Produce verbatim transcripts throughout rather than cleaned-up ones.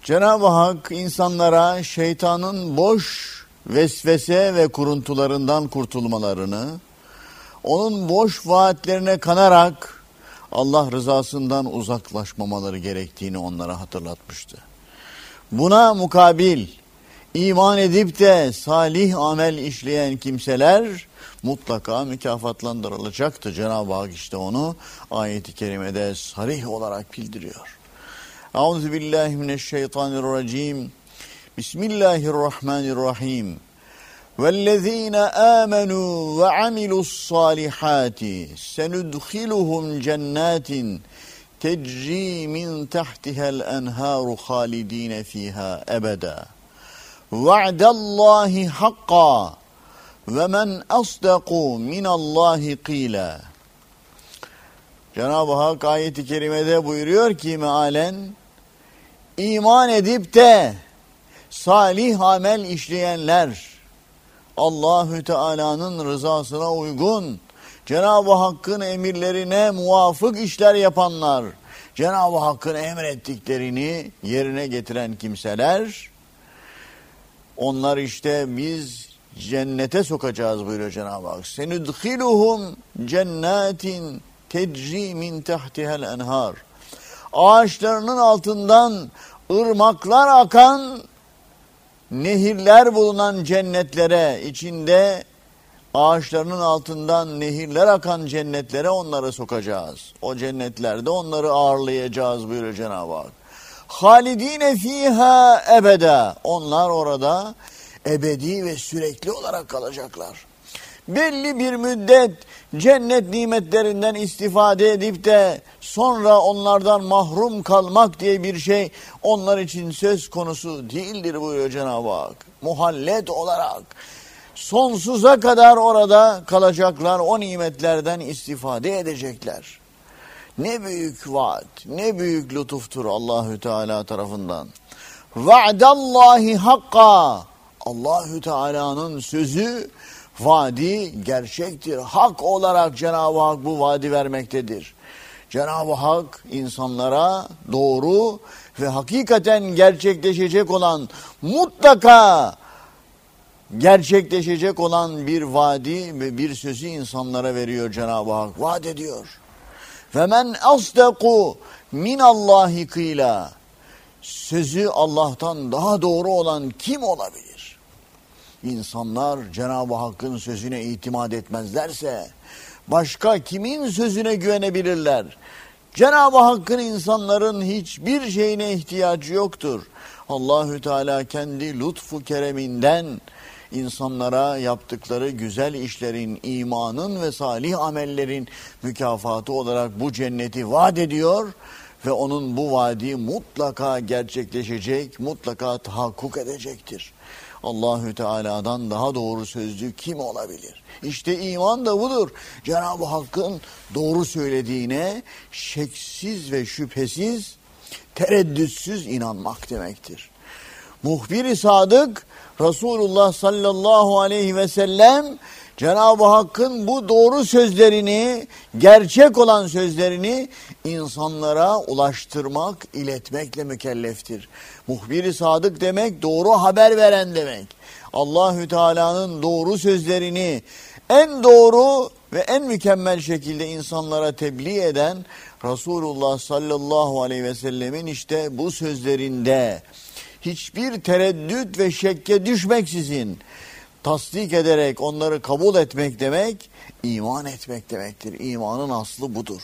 Cenab-ı Hak insanlara şeytanın boş vesvese ve kuruntularından kurtulmalarını, onun boş vaatlerine kanarak Allah rızasından uzaklaşmamaları gerektiğini onlara hatırlatmıştı. Buna mukabil iman edip de salih amel işleyen kimseler mutlaka mükafatlandırılacaktı. Cenab-ı Hak işte onu ayet-i kerimede sarih olarak bildiriyor. Euzubillahimineşşeytanirracim. Bismillahirrahmanirrahim. وَالَّذ۪ينَ آمَنُوا وَعَمِلُوا الصَّالِحَاتِ سَنُدْخِلُهُمْ جَنَّاتٍ تَجْرِي مِنْ تَحْتِهَا الْأَنْهَارُ خَالِد۪ينَ ف۪يهَا أَبَدًا وَعْدَ اللّٰهِ حَقًّا وَمَنْ أَصْدَقُ مِنَ اللّٰهِ قِيلًا. Cenab-ı Hak ayet-i kerimede buyuruyor ki mealen, iman edip de salih amel işleyenler, Allahü Teala'nın rızasına uygun, Cenab-ı Hakk'ın emirlerine muvafık işler yapanlar, Cenab-ı Hakk'ın emrettiklerini yerine getiren kimseler, onlar işte biz cennete sokacağız buyuruyor Cenab-ı Hak. Senudhiluhum cennetin tecri min tahtihel enhar. Ağaçlarının altından ırmaklar akan, nehirler bulunan cennetlere, içinde ağaçlarının altından nehirler akan cennetlere onları sokacağız. O cennetlerde onları ağırlayacağız buyuruyor Cenab-ı Hak. Halidine fiha ebeda. Onlar orada ebedi ve sürekli olarak kalacaklar. Belli bir müddet cennet nimetlerinden istifade edip de sonra onlardan mahrum kalmak diye bir şey onlar için söz konusu değildir buyuruyor Cenab-ı Hak. Muhallet olarak sonsuza kadar orada kalacaklar, o nimetlerden istifade edecekler. Ne büyük vaat, ne büyük lütuftur Allahü Teala tarafından. Va'dallahi hakka. Allahü Teala'nın sözü, vaadi gerçektir. Hak olarak Cenab-ı Hak bu vaadi vermektedir. Cenab-ı Hak insanlara doğru ve hakikaten gerçekleşecek olan, mutlaka gerçekleşecek olan bir vaadi ve bir sözü insanlara veriyor Cenab-ı Hak. Vaat ediyor. Ve men asdaku minallahi kıyla. Sözü Allah'tan daha doğru olan kim olabilir? İnsanlar Cenab-ı Hakk'ın sözüne itimat etmezlerse başka kimin sözüne güvenebilirler? Cenab-ı Hakk'ın insanların hiçbir şeyine ihtiyacı yoktur. Allahü Teala kendi lütfu kereminden insanlara yaptıkları güzel işlerin, imanın ve salih amellerin mükafatı olarak bu cenneti vaat ediyor ve onun bu vaadi mutlaka gerçekleşecek, mutlaka tahakkuk edecektir. Allahü Teala'dan daha doğru sözlü kim olabilir? İşte iman da budur. Cenab-ı Hakk'ın doğru söylediğine şeksiz ve şüphesiz, tereddütsüz inanmak demektir. Muhbir-i sadık Resulullah sallallahu aleyhi ve sellem Cenab-ı Hakk'ın bu doğru sözlerini, gerçek olan sözlerini insanlara ulaştırmak, iletmekle mükelleftir. Muhbir-i sadık demek doğru haber veren demek. Allahü Teala'nın doğru sözlerini en doğru ve en mükemmel şekilde insanlara tebliğ eden Resulullah sallallahu aleyhi ve sellemin işte bu sözlerinde hiçbir tereddüt ve şekke düşmeksizin tasdik ederek onları kabul etmek demek, iman etmek demektir. İmanın aslı budur.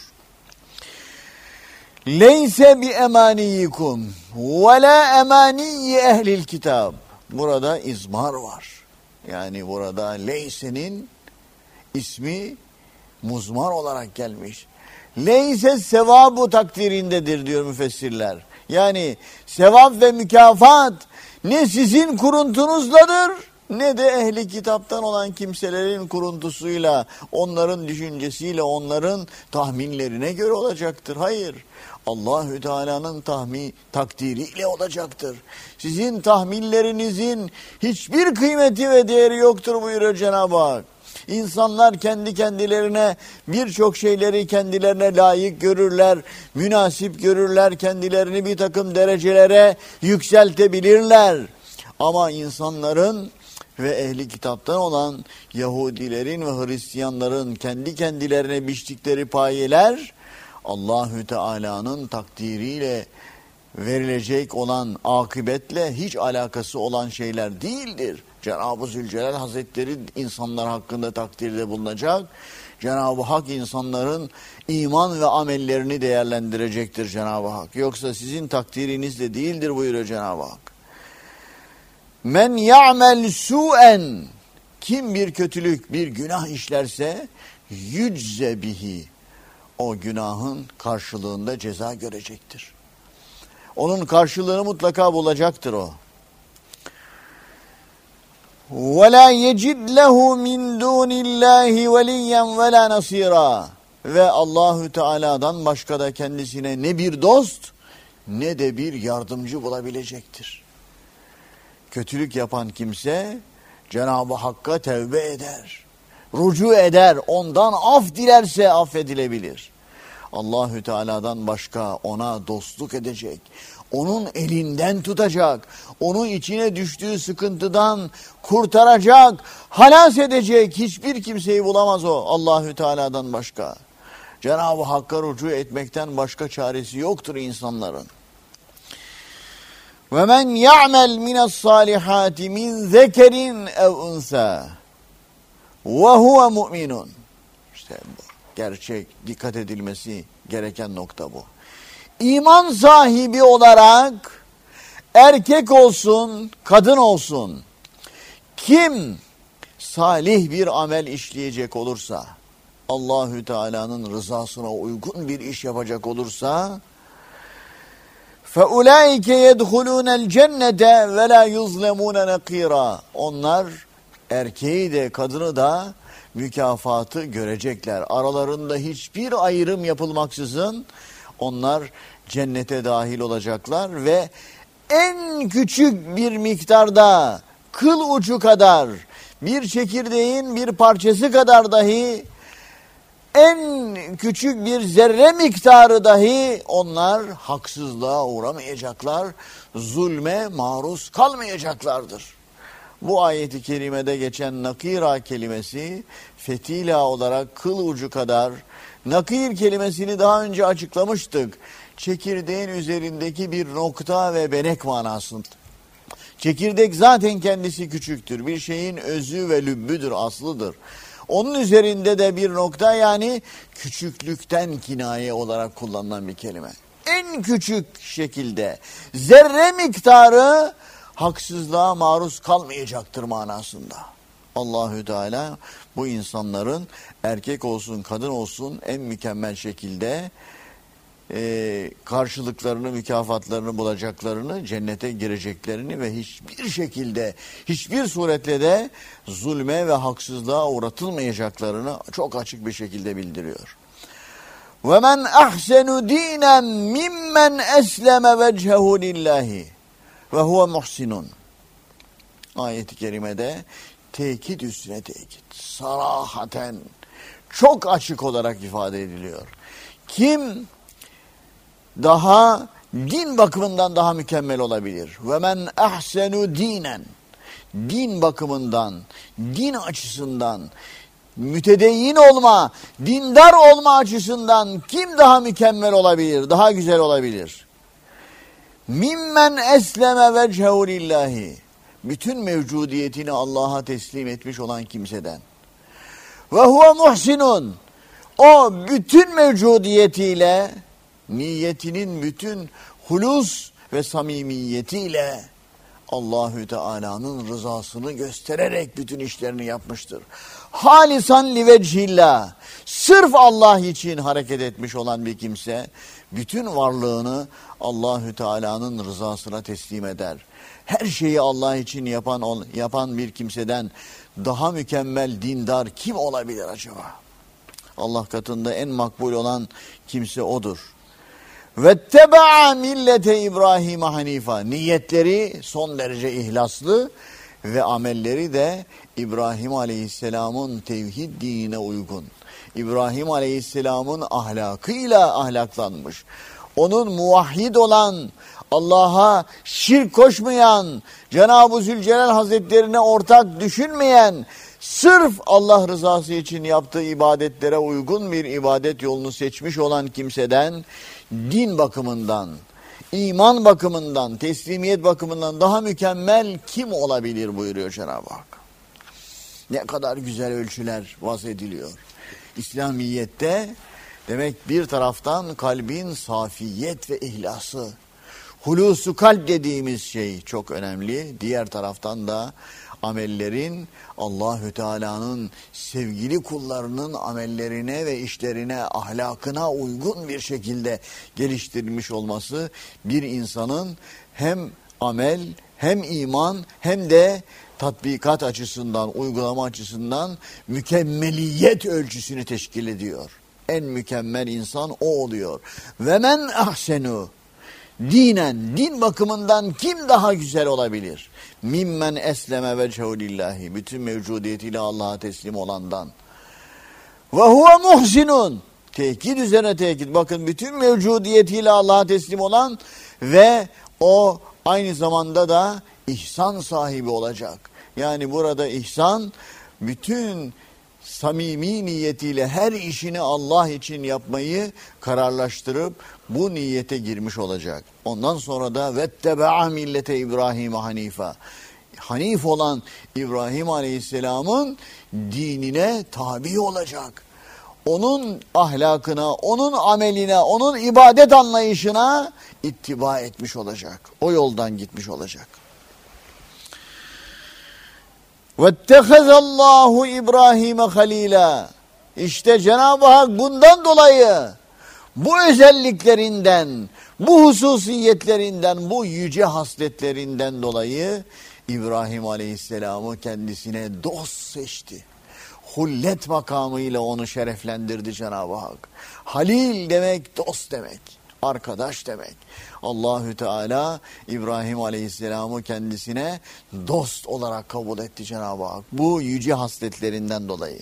Leyse bi emaniyikum ve la emaniyi ehlil kitab. Burada izmar var. Yani burada leysenin ismi muzmar olarak gelmiş. Leyse sevabı takdirindedir diyor müfessirler. Yani sevap ve mükafat ne sizin kuruntunuzladır ne de ehli kitaptan olan kimselerin kuruntusuyla, onların düşüncesiyle, onların tahminlerine göre olacaktır. Hayır. Allahü Teala'nın tahmin takdiriyle olacaktır. Sizin tahminlerinizin hiçbir kıymeti ve değeri yoktur buyuruyor Cenab-ı Hak. İnsanlar kendi kendilerine birçok şeyleri kendilerine layık görürler, münasip görürler, kendilerini bir takım derecelere yükseltebilirler. Ama insanların ve ehli kitaptan olan Yahudilerin ve Hristiyanların kendi kendilerine biçtikleri payeler Allahü Teala'nın takdiriyle verilecek olan akıbetle hiç alakası olan şeyler değildir. Cenab-ı Zülcelal Hazretleri insanlar hakkında takdirde bulunacak. Cenab-ı Hak insanların iman ve amellerini değerlendirecektir Cenab-ı Hak. Yoksa sizin takdirinizle değildir buyuruyor Cenab-ı Hak. Men ya'mel su'en, kim bir kötülük, bir günah işlerse yücze bihi, o günahın karşılığında ceza görecektir. Onun karşılığını mutlaka bulacaktır o. وَلَا يَجِدْ لَهُ مِنْ دُونِ اللّٰهِ وَلِيًّا وَلَا نَصِيرًا. Ve Allahü Teala'dan başka da kendisine ne bir dost ne de bir yardımcı bulabilecektir. Kötülük yapan kimse Cenab-ı Hakk'a tevbe eder, rucu eder, ondan af dilerse affedilebilir. Allahü Teala'dan başka ona dostluk edecek, onun elinden tutacak, onun içine düştüğü sıkıntıdan kurtaracak, halas edecek hiçbir kimseyi bulamaz o Allahü Teala'dan başka. Cenab-ı Hakk'a rucu etmekten başka çaresi yoktur insanların. Ve men ya'mel mine's-salihati min zekerin ev unsa ve huve mu'minun. İşte bu gerçek, dikkat edilmesi gereken nokta bu. İman sahibi olarak erkek olsun, kadın olsun, kim salih bir amel işleyecek olursa, Allahü Teala'nın rızasına uygun bir iş yapacak olursa, فَاُولَٰئِكَ يَدْخُلُونَ الْجَنَّةَ وَلَا يُظْلَمُونَ نَقِيرًا. Onlar erkeği de kadını da mükafatı görecekler. Aralarında hiçbir ayrım yapılmaksızın onlar cennete dahil olacaklar ve en küçük bir miktarda, kıl ucu kadar, bir çekirdeğin bir parçası kadar dahi, en küçük bir zerre miktarı dahi onlar haksızlığa uğramayacaklar, zulme maruz kalmayacaklardır. Bu ayeti kerimede geçen nakira kelimesi fetila olarak kıl ucu kadar, nakir kelimesini daha önce açıklamıştık. Çekirdeğin üzerindeki bir nokta ve benek manasında. Çekirdek zaten kendisi küçüktür. Bir şeyin özü ve lübbüdür, aslıdır. Onun üzerinde de bir nokta, yani küçüklükten kinaye olarak kullanılan bir kelime. En küçük şekilde zerre miktarı haksızlığa maruz kalmayacaktır manasında. Allahü Teala bu insanların erkek olsun kadın olsun en mükemmel şekilde e, karşılıklarını, mükafatlarını bulacaklarını, cennete gireceklerini ve hiçbir şekilde, hiçbir suretle de zulme ve haksızlığa uğratılmayacaklarını çok açık bir şekilde bildiriyor. وَمَنْ أَحْسَنُ دِينًا مِمَّنْ أَسْلَمَ وَجْهَهُ لِلّٰهِ وَهُوَ مُحْسِنٌ. Ayet-i kerimede tekit üstüne tekit, sarahaten, çok açık olarak ifade ediliyor. Kim daha din bakımından daha mükemmel olabilir? Ve men ahsenu dinen, din bakımından, din açısından, mütedeyyin olma, dindar olma açısından kim daha mükemmel olabilir, daha güzel olabilir? Mimmen esleme vechehu lillahi, bütün mevcudiyetini Allah'a teslim etmiş olan kimseden. Ve huve muhsinun, o bütün mevcudiyetiyle, niyetinin bütün hulus ve samimiyetiyle Allahü Teala'nın rızasını göstererek bütün işlerini yapmıştır. Halisan li vechillah, sırf Allah için hareket etmiş olan bir kimse bütün varlığını Allahü Teala'nın rızasına teslim eder. Her şeyi Allah için yapan yapan bir kimseden daha mükemmel dindar kim olabilir acaba? Allah katında en makbul olan kimse odur. Vetteba'a millete İbrahim hanifa, niyetleri son derece ihlaslı ve amelleri de İbrahim Aleyhisselam'ın tevhid dinine uygun. İbrahim Aleyhisselam'ın ahlakıyla ahlaklanmış. Onun muvahhid olan, Allah'a şirk koşmayan, Cenab-ı Zülcelal Hazretlerine ortak düşünmeyen, sırf Allah rızası için yaptığı ibadetlere uygun bir ibadet yolunu seçmiş olan kimseden din bakımından, iman bakımından, teslimiyet bakımından daha mükemmel kim olabilir buyuruyor Cenab-ı Hak. Ne kadar güzel ölçüler vaz ediliyor. İslamiyet'te demek bir taraftan kalbin safiyet ve ihlası, hulusu kalp dediğimiz şey çok önemli. Diğer taraftan da amellerin Allahü Teala'nın sevgili kullarının amellerine ve işlerine, ahlakına uygun bir şekilde geliştirilmiş olması bir insanın hem amel hem iman hem de tatbikat açısından, uygulama açısından mükemmeliyet ölçüsünü teşkil ediyor. En mükemmel insan o oluyor. Ve men ahsenu dinen, din bakımından kim daha güzel olabilir? Mimmen esleme vechehu lillahi, bütün mevcudiyetiyle Allah'a teslim olandan. Ve huve muhsinun, tekit üzerine tekit. Bakın, bütün mevcudiyetiyle Allah'a teslim olan ve o aynı zamanda da ihsan sahibi olacak. Yani burada ihsan, bütün samimi niyetiyle her işini Allah için yapmayı kararlaştırıp bu niyete girmiş olacak. Ondan sonra da vettebe'a millete İbrahim hanifa. Hanif olan İbrahim Aleyhisselam'ın dinine tabi olacak. Onun ahlakına, onun ameline, onun ibadet anlayışına ittiba etmiş olacak. O yoldan gitmiş olacak. وَاتَّخَذَ İbrahim halila. İşte Cenab-ı Hak bundan dolayı, bu özelliklerinden, bu hususiyetlerinden, bu yüce hasletlerinden dolayı İbrahim Aleyhisselam'ı kendisine dost seçti. Hullet makamıyla onu şereflendirdi Cenab-ı Hak. Halil demek dost demek, arkadaş demek. Allahü Teala İbrahim Aleyhisselam'ı kendisine dost olarak kabul etti Cenab-ı Hak. Bu yüce hasletlerinden dolayı.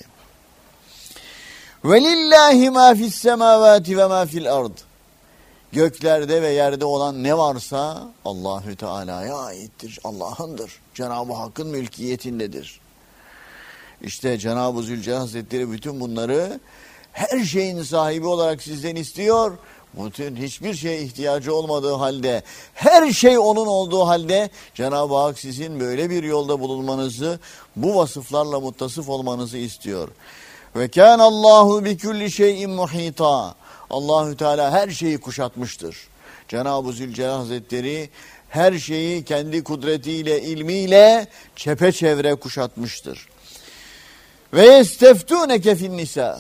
Velillahi ma fis semavati ve ma fil ard. Göklerde ve yerde olan ne varsa Allahü Teala'ya aittir. Allah'ındır. Cenab-ı Hakk'ın mülkiyetindedir. İşte Cenab-ı Zülcelal Hazretleri bütün bunları her şeyin sahibi olarak sizden istiyor. Bütün hiçbir şeye ihtiyacı olmadığı halde, her şey onun olduğu halde Cenab-ı Hak sizin böyle bir yolda bulunmanızı, bu vasıflarla muttasıf olmanızı istiyor. Ve kâne Allahu bi kulli şeyin muhîtâ. Allahü Teala her şeyi kuşatmıştır. Cenab-ı Zülcelal Hazretleri her şeyi kendi kudretiyle, ilmiyle çepeçevre kuşatmıştır. Ve yesteftûneke finnisa.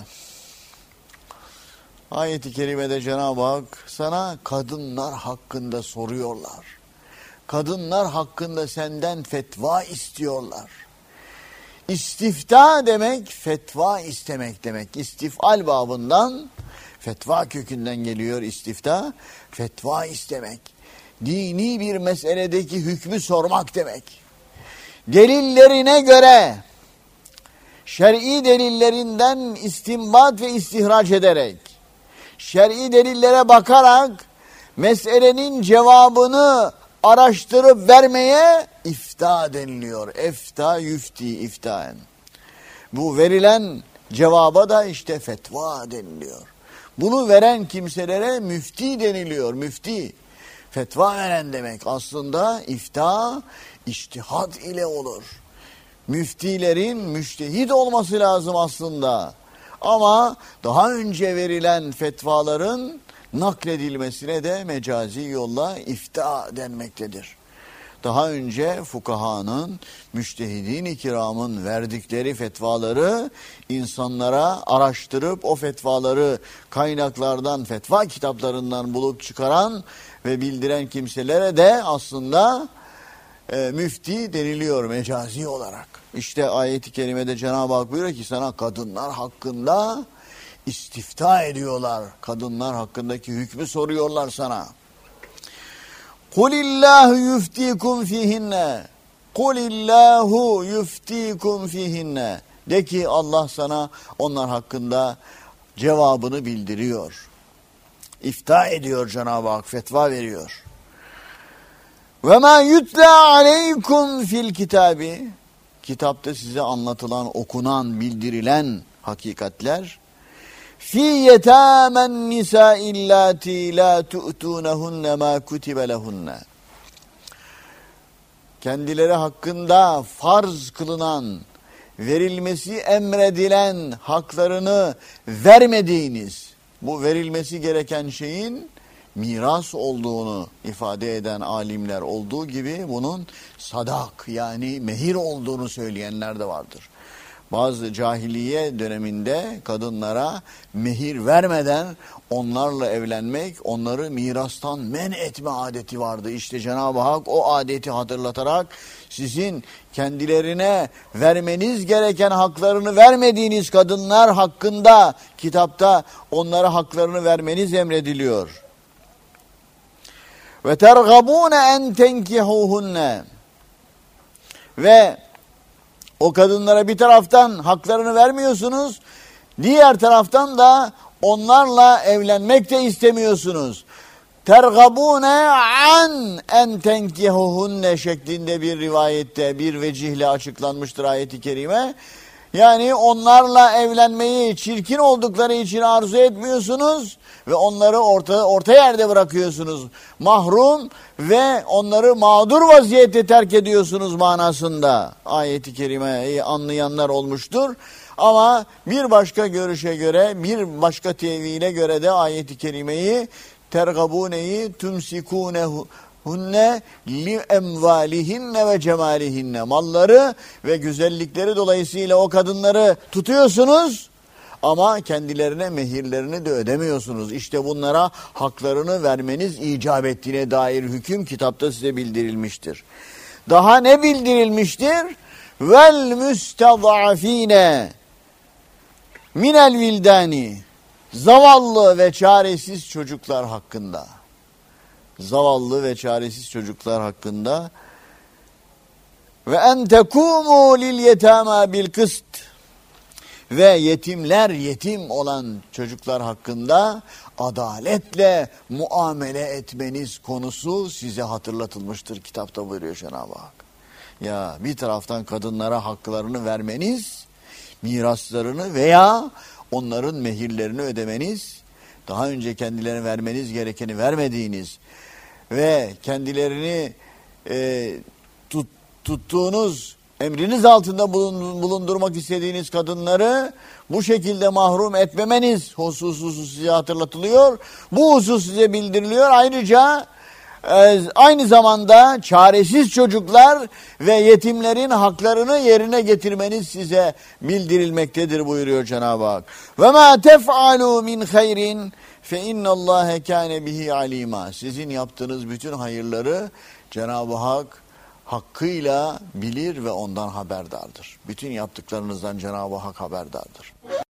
Ayet-i kerimede Cenab-ı Hak sana kadınlar hakkında soruyorlar. Kadınlar hakkında senden fetva istiyorlar. İstifta demek fetva istemek demek. İstifal babından, fetva kökünden geliyor istifta, fetva istemek. Dini bir meseledeki hükmü sormak demek. Delillerine göre, şer'i delillerinden istinbat ve istihraç ederek, şer'i delillere bakarak meselenin cevabını araştırıp vermeye ifta deniliyor. Efta yüfti iftaen. Bu verilen cevaba da işte fetva deniliyor. Bunu veren kimselere müfti deniliyor. Müfti, fetva veren demek. Aslında ifta, içtihat ile olur. Müftilerin müştehit olması lazım aslında. Ama daha önce verilen fetvaların nakledilmesine de mecazi yolla ifta denmektedir. Daha önce fukahanın, müştehidin-i kiramın verdikleri fetvaları insanlara araştırıp o fetvaları kaynaklardan, fetva kitaplarından bulup çıkaran ve bildiren kimselere de aslında e, müfti deniliyor mecazi olarak. İşte ayet-i kerimede Cenab-ı Hak buyuruyor ki sana kadınlar hakkında istifta ediyorlar. Kadınlar hakkındaki hükmü soruyorlar sana. Kulillahu yuftikum fihinne. Kulillahu yuftikum fihinne. De ki Allah sana onlar hakkında cevabını bildiriyor. İfta ediyor Cenab-ı Hak, fetva veriyor. Ve ma yutla aleykum fil kitabi. Kitapta size anlatılan, okunan, bildirilen hakikatler. Fi yetamen nisa illati la tu'tunahunne ma kutibe lehunne. Kendileri hakkında farz kılınan, verilmesi emredilen haklarını vermediğiniz, bu verilmesi gereken şeyin miras olduğunu ifade eden alimler olduğu gibi bunun sadak yani mehir olduğunu söyleyenler de vardır. Bazı cahiliye döneminde kadınlara mehir vermeden onlarla evlenmek, onları mirastan men etme adeti vardı. İşte Cenab-ı Hak o adeti hatırlatarak sizin kendilerine vermeniz gereken haklarını vermediğiniz kadınlar hakkında kitapta onlara haklarını vermeniz emrediliyor. Ve tergabune en tenkihuhunne. Ve o kadınlara bir taraftan haklarını vermiyorsunuz, diğer taraftan da onlarla evlenmek de istemiyorsunuz. Tergabune an en tenkihuhunne şeklinde bir rivayette bir vecihle açıklanmıştır ayet-i kerime. Yani onlarla evlenmeyi çirkin oldukları için arzu etmiyorsunuz ve onları orta, orta yerde bırakıyorsunuz. Mahrum ve onları mağdur vaziyette terk ediyorsunuz manasında ayet-i kerimeyi anlayanlar olmuştur. Ama bir başka görüşe göre, bir başka tevhile göre de ayet-i kerimeyi tergabuneyi tumsikunehu hunne li emvalihinne ve cemalihinne, malları ve güzellikleri dolayısıyla o kadınları tutuyorsunuz ama kendilerine mehirlerini de ödemiyorsunuz. İşte bunlara haklarını vermeniz icap ettiğine dair hüküm kitapta size bildirilmiştir. Daha ne bildirilmiştir? Vel müstezafine minel vildani, zavallı ve çaresiz çocuklar hakkında. Zavallı ve çaresiz çocuklar hakkında. Ve en tekumu lil yetama bil kıst. Ve yetimler, yetim olan çocuklar hakkında adaletle muamele etmeniz konusu size hatırlatılmıştır kitapta buyuruyor Cenab-ı Hak. Ya bir taraftan kadınlara haklarını vermeniz, miraslarını veya onların mehirlerini ödemeniz, daha önce kendilerine vermeniz gerekeni vermediğiniz ve kendilerini e, tut, tuttuğunuz, emriniz altında bulundurmak istediğiniz kadınları bu şekilde mahrum etmemeniz hususu size hatırlatılıyor. Bu husus size bildiriliyor. Ayrıca e, aynı zamanda çaresiz çocuklar ve yetimlerin haklarını yerine getirmeniz size bildirilmektedir buyuruyor Cenab-ı Hak. Ve ma tef'alu min hayrin fe innallâhe kâne bihi alîmâ. Sizin yaptığınız bütün hayırları Cenab-ı Hak hakkıyla bilir ve ondan haberdardır. Bütün yaptıklarınızdan Cenab-ı Hak haberdardır.